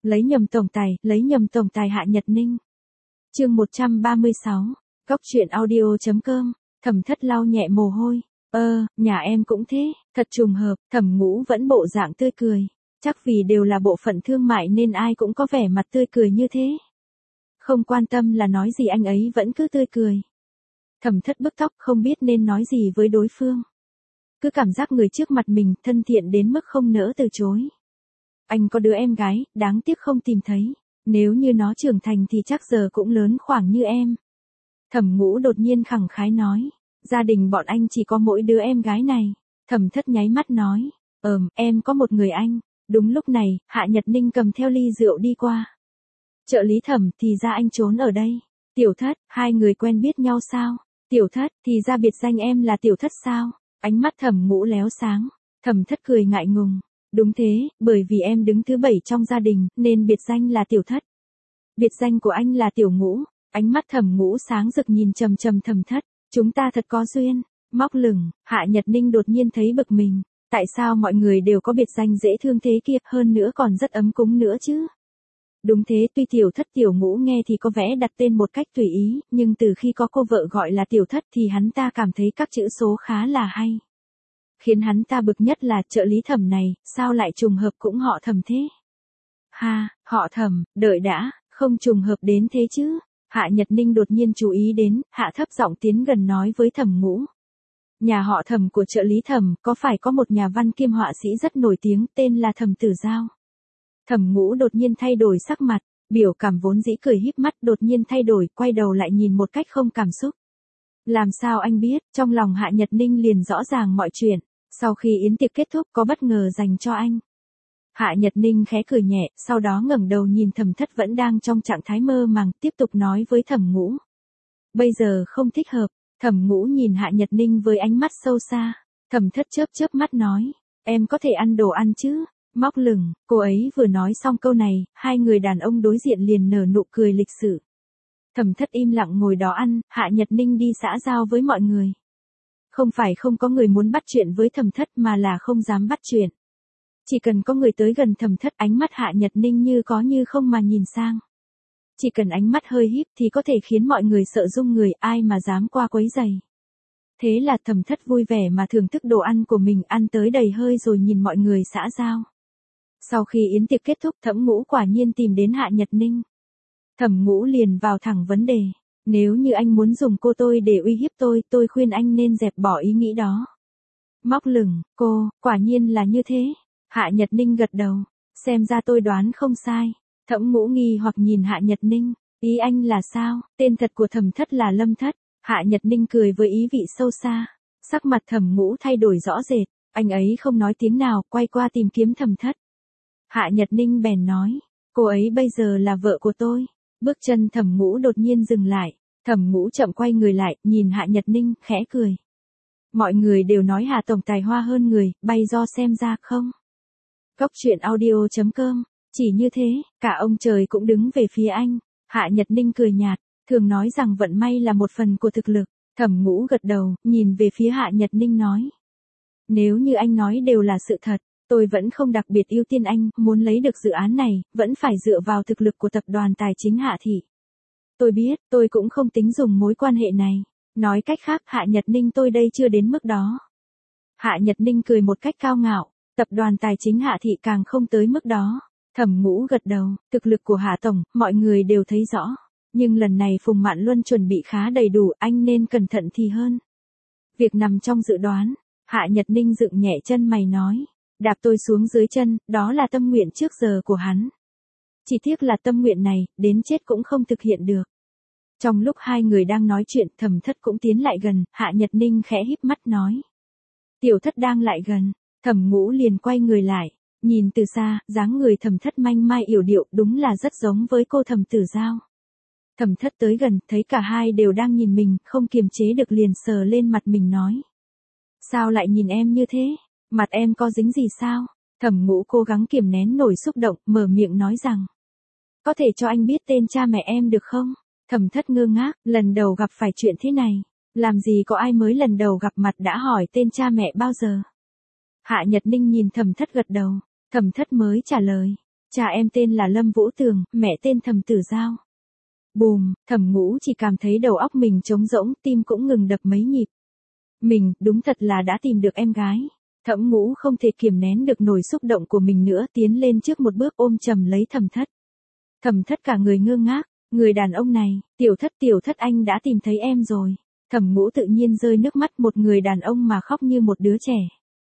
lấy nhầm tổng tài Hạ Nhật Ninh. Chương 136, Góc truyện audio.com, Thẩm Thất lau nhẹ mồ hôi. Nhà em cũng thế, thật trùng hợp, Thẩm Ngũ vẫn bộ dạng tươi cười. Chắc vì đều là bộ phận thương mại nên ai cũng có vẻ mặt tươi cười như thế. Không quan tâm là nói gì anh ấy vẫn cứ tươi cười. Thẩm Thất bứt tóc không biết nên nói gì với đối phương. Cứ cảm giác người trước mặt mình thân thiện đến mức không nỡ từ chối. Anh có đứa em gái, đáng tiếc không tìm thấy. Nếu như nó trưởng thành thì chắc giờ cũng lớn khoảng như em. Thẩm Ngũ đột nhiên khẳng khái nói. Gia đình bọn anh chỉ có mỗi đứa em gái này. Thẩm Thất nháy mắt nói. Em có một người anh. Đúng lúc này, Hạ Nhật Ninh cầm theo ly rượu đi qua. Trợ lý Thẩm, thì ra anh trốn ở đây. Tiểu Thất, hai người quen biết nhau sao? Tiểu Thất, thì ra biệt danh em là Tiểu Thất sao? Ánh mắt Thẩm Ngũ léo sáng. Thẩm Thất cười ngại ngùng. Đúng thế, bởi vì em đứng thứ 7 trong gia đình, nên biệt danh là Tiểu Thất. Biệt danh của anh là Tiểu Ngũ. Ánh mắt Thẩm Ngũ sáng rực nhìn trầm trầm Thẩm Thất. Chúng ta thật có duyên. Móc lửng, Hạ Nhật Ninh đột nhiên thấy bực mình. Tại sao mọi người đều có biệt danh dễ thương thế kia, hơn nữa còn rất ấm cúng nữa chứ? Đúng thế, tuy Tiểu Thất Tiểu Ngũ nghe thì có vẻ đặt tên một cách tùy ý, nhưng từ khi có cô vợ gọi là Tiểu Thất thì hắn ta cảm thấy các chữ số khá là hay. Khiến hắn ta bực nhất là trợ lý Thẩm này, sao lại trùng hợp cũng họ Thẩm thế? Họ Thẩm, đợi đã, không trùng hợp đến thế chứ? Hạ Nhật Ninh đột nhiên chú ý đến, hạ thấp giọng tiến gần nói với Thẩm Ngũ. Nhà họ Thẩm của trợ lý Thẩm có phải có một nhà văn kiêm họa sĩ rất nổi tiếng tên là Thẩm Tử Giao? Thẩm Ngũ đột nhiên thay đổi sắc mặt, biểu cảm vốn dĩ cười híp mắt đột nhiên thay đổi, quay đầu lại nhìn một cách không cảm xúc. Làm sao anh biết? Trong lòng Hạ Nhật Ninh liền rõ ràng mọi chuyện. Sau khi yến tiệc kết thúc có bất ngờ dành cho anh. Hạ Nhật Ninh khẽ cười nhẹ, sau đó ngẩng đầu nhìn Thẩm Thất vẫn đang trong trạng thái mơ màng, tiếp tục nói với Thẩm Ngũ. Bây giờ không thích hợp. Thẩm Ngũ nhìn Hạ Nhật Ninh với ánh mắt sâu xa. Thẩm Thất chớp chớp mắt nói. Em có thể ăn đồ ăn chứ? Móc lửng, cô ấy vừa nói xong câu này, hai người đàn ông đối diện liền nở nụ cười lịch sự. Thẩm Thất im lặng ngồi đó ăn, Hạ Nhật Ninh đi xã giao với mọi người. Không phải không có người muốn bắt chuyện với Thẩm Thất mà là không dám bắt chuyện. Chỉ cần có người tới gần Thẩm Thất, ánh mắt Hạ Nhật Ninh như có như không mà nhìn sang. Chỉ cần ánh mắt hơi híp thì có thể khiến mọi người sợ run người, ai mà dám qua quấy rầy. Thế là Thẩm Thất vui vẻ mà thưởng thức đồ ăn của mình, ăn tới đầy hơi rồi nhìn mọi người xã giao. Sau khi yến tiệc kết thúc, Thẩm Ngũ quả nhiên tìm đến Hạ Nhật Ninh. Thẩm Ngũ liền vào thẳng vấn đề. Nếu như anh muốn dùng cô tôi để uy hiếp tôi khuyên anh nên dẹp bỏ ý nghĩ đó. Móc lửng, quả nhiên là như thế. Hạ Nhật Ninh gật đầu. Xem ra tôi đoán không sai. Thẩm Ngũ nghi hoặc nhìn Hạ Nhật Ninh. Ý anh là sao? Tên thật của Thẩm Thất là Lâm Thất. Hạ Nhật Ninh cười với ý vị sâu xa. Sắc mặt Thẩm Ngũ thay đổi rõ rệt. Anh ấy không nói tiếng nào, quay qua tìm kiếm Thẩm Thất. Hạ Nhật Ninh bèn nói. Cô ấy bây giờ là vợ của tôi. Bước chân Thẩm Ngũ đột nhiên dừng lại. Thẩm Ngũ chậm quay người lại, nhìn Hạ Nhật Ninh, khẽ cười. Mọi người đều nói Hạ tổng tài hoa hơn người, bay do xem ra không? Góc truyện audio.com, chỉ như thế, cả ông trời cũng đứng về phía anh. Hạ Nhật Ninh cười nhạt, thường nói rằng vận may là một phần của thực lực. Thẩm Ngũ gật đầu, nhìn về phía Hạ Nhật Ninh nói. Nếu như anh nói đều là sự thật, tôi vẫn không đặc biệt ưu tiên anh, muốn lấy được dự án này, vẫn phải dựa vào thực lực của tập đoàn tài chính Hạ thị. Tôi biết, tôi cũng không tính dùng mối quan hệ này. Nói cách khác, Hạ Nhật Ninh tôi đây chưa đến mức đó. Hạ Nhật Ninh cười một cách cao ngạo, tập đoàn tài chính Hạ thị càng không tới mức đó. Thẩm Ngũ gật đầu, thực lực của Hạ tổng, mọi người đều thấy rõ. Nhưng lần này Phùng Mạn Luân chuẩn bị khá đầy đủ, anh nên cẩn thận thì hơn. Việc nằm trong dự đoán. Hạ Nhật Ninh dựng nhẹ chân mày nói. Đạp tôi xuống dưới chân, đó là tâm nguyện trước giờ của hắn. Chỉ tiếc là tâm nguyện này, đến chết cũng không thực hiện được. Trong lúc hai người đang nói chuyện, Thẩm Thất cũng tiến lại gần, Hạ Nhật Ninh khẽ híp mắt nói. Tiểu Thất đang lại gần, Thẩm Ngũ liền quay người lại, nhìn từ xa, dáng người Thẩm Thất manh mai yểu điệu đúng là rất giống với cô Thẩm Tử Giao. Thẩm Thất tới gần, thấy cả hai đều đang nhìn mình, không kiềm chế được liền sờ lên mặt mình nói. Sao lại nhìn em như thế? Mặt em có dính gì sao? Thẩm Ngũ cố gắng kiềm nén nổi xúc động, mở miệng nói rằng. Có thể cho anh biết tên cha mẹ em được không? Thẩm Thất ngơ ngác, lần đầu gặp phải chuyện thế này. Làm gì có ai mới lần đầu gặp mặt đã hỏi tên cha mẹ bao giờ? Hạ Nhật Ninh nhìn Thẩm Thất gật đầu. Thẩm Thất mới trả lời. Cha em tên là Lâm Vũ Tường, mẹ tên Thẩm Tử Giao. Bùm, Thẩm Ngũ chỉ cảm thấy đầu óc mình trống rỗng, tim cũng ngừng đập mấy nhịp. Mình, đúng thật là đã tìm được em gái. Thẩm Ngũ không thể kiềm nén được nỗi xúc động của mình nữa, tiến lên trước một bước ôm chầm lấy Thẩm Thất. Thẩm Thất cả người ngơ ngác, người đàn ông này, tiểu thất anh đã tìm thấy em rồi. Thẩm Ngũ tự nhiên rơi nước mắt, một người đàn ông mà khóc như một đứa trẻ.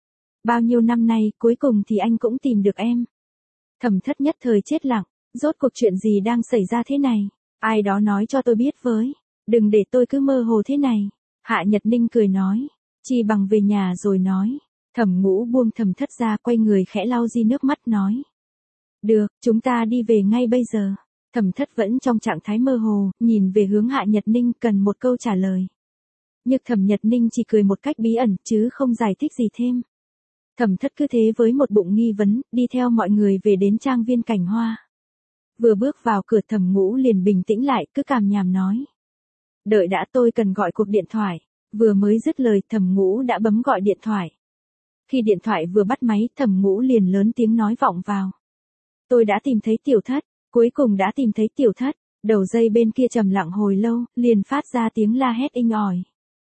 Bao nhiêu năm nay, cuối cùng thì anh cũng tìm được em. Thẩm Thất nhất thời chết lặng, rốt cuộc chuyện gì đang xảy ra thế này? Ai đó nói cho tôi biết với, đừng để tôi cứ mơ hồ thế này. Hạ Nhật Ninh cười nói, chi bằng về nhà rồi nói. Thẩm Ngũ buông Thẩm Thất ra, quay người khẽ lau di nước mắt nói. Được, chúng ta đi về ngay bây giờ. Thẩm Thất vẫn trong trạng thái mơ hồ, nhìn về hướng Hạ Nhật Ninh cần một câu trả lời. Nhưng Thẩm Nhật Ninh chỉ cười một cách bí ẩn chứ không giải thích gì thêm. Thẩm Thất cứ thế với một bụng nghi vấn, đi theo mọi người về đến trang viên Cảnh Hoa. Vừa bước vào cửa Thẩm Ngũ liền bình tĩnh lại, cứ càm nhàm nói. Đợi đã, tôi cần gọi cuộc điện thoại. Vừa mới dứt lời Thẩm Ngũ đã bấm gọi điện thoại. Khi điện thoại vừa bắt máy, Thẩm Ngũ liền lớn tiếng nói vọng vào. Tôi đã tìm thấy Tiểu Thất, cuối cùng đã tìm thấy Tiểu Thất. Đầu dây bên kia trầm lặng hồi lâu, liền phát ra tiếng la hét inh ỏi.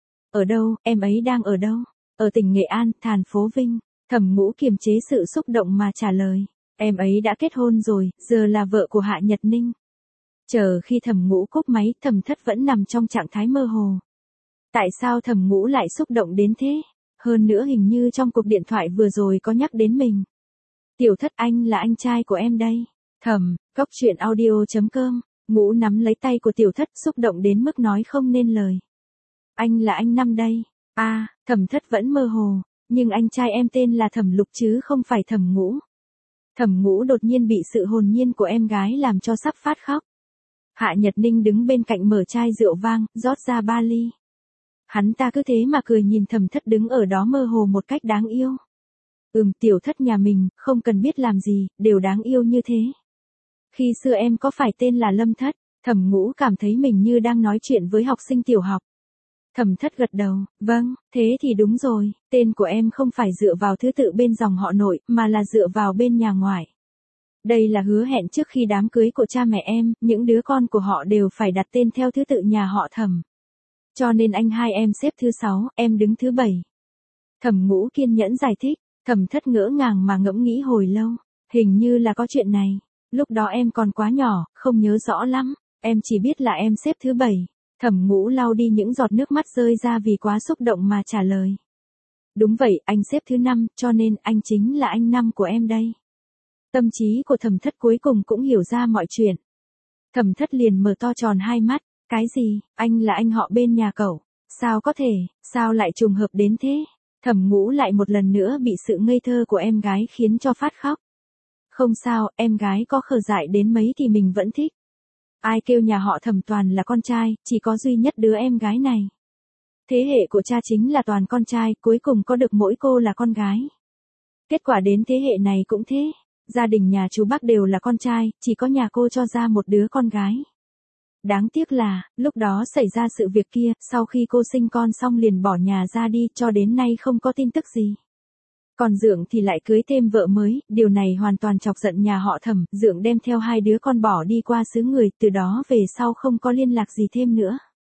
Ở đâu, em ấy đang ở đâu? Ở tỉnh Nghệ An, thành phố Vinh. Thẩm Ngũ kiềm chế sự xúc động mà trả lời. Em ấy đã kết hôn rồi, giờ là vợ của Hạ Nhật Ninh. Chờ khi Thẩm Ngũ cúp máy, Thẩm Thất vẫn nằm trong trạng thái mơ hồ. Tại sao Thẩm Ngũ lại xúc động đến thế? Hơn nữa hình như trong cuộc điện thoại vừa rồi có nhắc đến mình. Tiểu Thất, anh là anh trai của em đây. Cóc truyện audio.com. Ngũ nắm lấy tay của Tiểu Thất, xúc động đến mức nói không nên lời. Anh là anh Năm đây. Thẩm Thất vẫn mơ hồ, nhưng anh trai em tên là Thẩm Lục chứ không phải Thẩm Ngũ. Thẩm Ngũ đột nhiên bị sự hồn nhiên của em gái làm cho sắp phát khóc. Hạ Nhật Ninh đứng bên cạnh mở chai rượu vang, rót ra 3 ly. Hắn ta cứ thế mà cười nhìn Thẩm Thất đứng ở đó mơ hồ một cách đáng yêu. Tiểu Thất nhà mình, không cần biết làm gì, đều đáng yêu như thế. Khi xưa em có phải tên là Lâm Thất? Thẩm Ngũ cảm thấy mình như đang nói chuyện với học sinh tiểu học. Thẩm Thất gật đầu, vâng, thế thì đúng rồi, tên của em không phải dựa vào thứ tự bên dòng họ nội, mà là dựa vào bên nhà ngoại. Đây là hứa hẹn trước khi đám cưới của cha mẹ em, những đứa con của họ đều phải đặt tên theo thứ tự nhà họ Thẩm. Cho nên anh hai em xếp thứ 6, em đứng thứ 7. Thẩm Ngũ kiên nhẫn giải thích, Thẩm Thất ngỡ ngàng mà ngẫm nghĩ hồi lâu, hình như là có chuyện này. Lúc đó em còn quá nhỏ, không nhớ rõ lắm, em chỉ biết là em xếp thứ 7. Thẩm Ngũ lau đi những giọt nước mắt rơi ra vì quá xúc động mà trả lời. Đúng vậy, anh xếp thứ 5, cho nên anh chính là anh Năm của em đây. Tâm trí của Thẩm Thất cuối cùng cũng hiểu ra mọi chuyện. Thẩm Thất liền mở to tròn hai mắt, cái gì, anh là anh họ bên nhà cậu, sao có thể, sao lại trùng hợp đến thế? Thẩm Ngũ lại một lần nữa bị sự ngây thơ của em gái khiến cho phát khóc. Không sao, em gái có khờ dại đến mấy thì mình vẫn thích. Ai kêu nhà họ Thẩm toàn là con trai, chỉ có duy nhất đứa em gái này. Thế hệ của cha chính là toàn con trai, cuối cùng có được mỗi cô là con gái. Kết quả đến thế hệ này cũng thế. Gia đình nhà chú bác đều là con trai, chỉ có nhà cô cho ra một đứa con gái. Đáng tiếc là, lúc đó xảy ra sự việc kia, sau khi cô sinh con xong liền bỏ nhà ra đi, cho đến nay không có tin tức gì. Còn Dượng thì lại cưới thêm vợ mới, điều này hoàn toàn chọc giận nhà họ Thẩm, Dượng đem theo 2 đứa con bỏ đi qua xứ người, từ đó về sau không có liên lạc gì thêm nữa.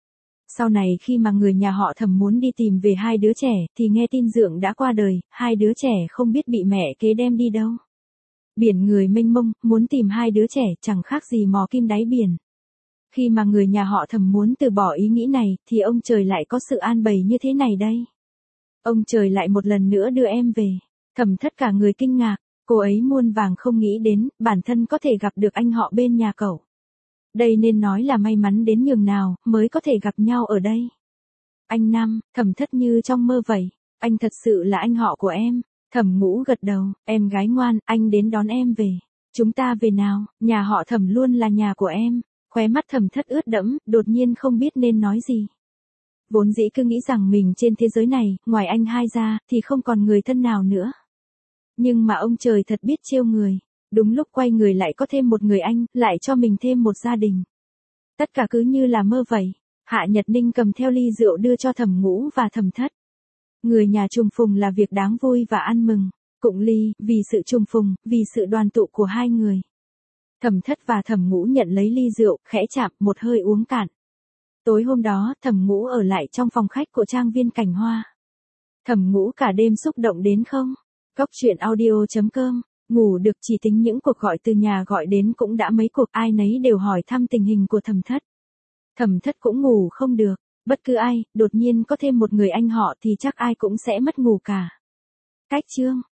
Sau này khi mà người nhà họ Thẩm muốn đi tìm về 2 đứa trẻ, thì nghe tin Dượng đã qua đời, 2 đứa trẻ không biết bị mẹ kế đem đi đâu. Biển người mênh mông, muốn tìm 2 đứa trẻ chẳng khác gì mò kim đáy biển. Khi mà người nhà họ Thẩm muốn từ bỏ ý nghĩ này, thì ông trời lại có sự an bày như thế này đây. Ông trời lại một lần nữa đưa em về. Thẩm Thất cả người kinh ngạc, cô ấy muôn vàng không nghĩ đến, bản thân có thể gặp được anh họ bên nhà cậu. Đây nên nói là may mắn đến nhường nào, mới có thể gặp nhau ở đây. Anh Năm, Thẩm Thất như trong mơ vậy, anh thật sự là anh họ của em. Thẩm Ngũ gật đầu, em gái ngoan, anh đến đón em về. Chúng ta về nào, nhà họ Thẩm luôn là nhà của em. Khóe mắt Thẩm Thất ướt đẫm, đột nhiên không biết nên nói gì. Vốn dĩ cứ nghĩ rằng mình trên thế giới này, ngoài anh hai ra, thì không còn người thân nào nữa. Nhưng mà ông trời thật biết trêu người. Đúng lúc quay người lại có thêm một người anh, lại cho mình thêm một gia đình. Tất cả cứ như là mơ vậy. Hạ Nhật Ninh cầm theo ly rượu đưa cho Thẩm Ngũ và Thẩm Thất. Người nhà trùng phùng là việc đáng vui và ăn mừng. Cụng ly, vì sự trùng phùng, vì sự đoàn tụ của hai người. Thẩm Thất và Thẩm Ngũ nhận lấy ly rượu, khẽ chạm, một hơi uống cạn. Tối hôm đó, Thẩm Ngũ ở lại trong phòng khách của trang viên Cảnh Hoa. Thẩm Ngũ cả đêm xúc động đến không. Góc truyện audio.com, ngủ được chỉ tính những cuộc gọi từ nhà gọi đến cũng đã mấy cuộc, ai nấy đều hỏi thăm tình hình của Thẩm Thất. Thẩm Thất cũng ngủ không được, bất cứ ai, đột nhiên có thêm một người anh họ thì chắc ai cũng sẽ mất ngủ cả. Cách chương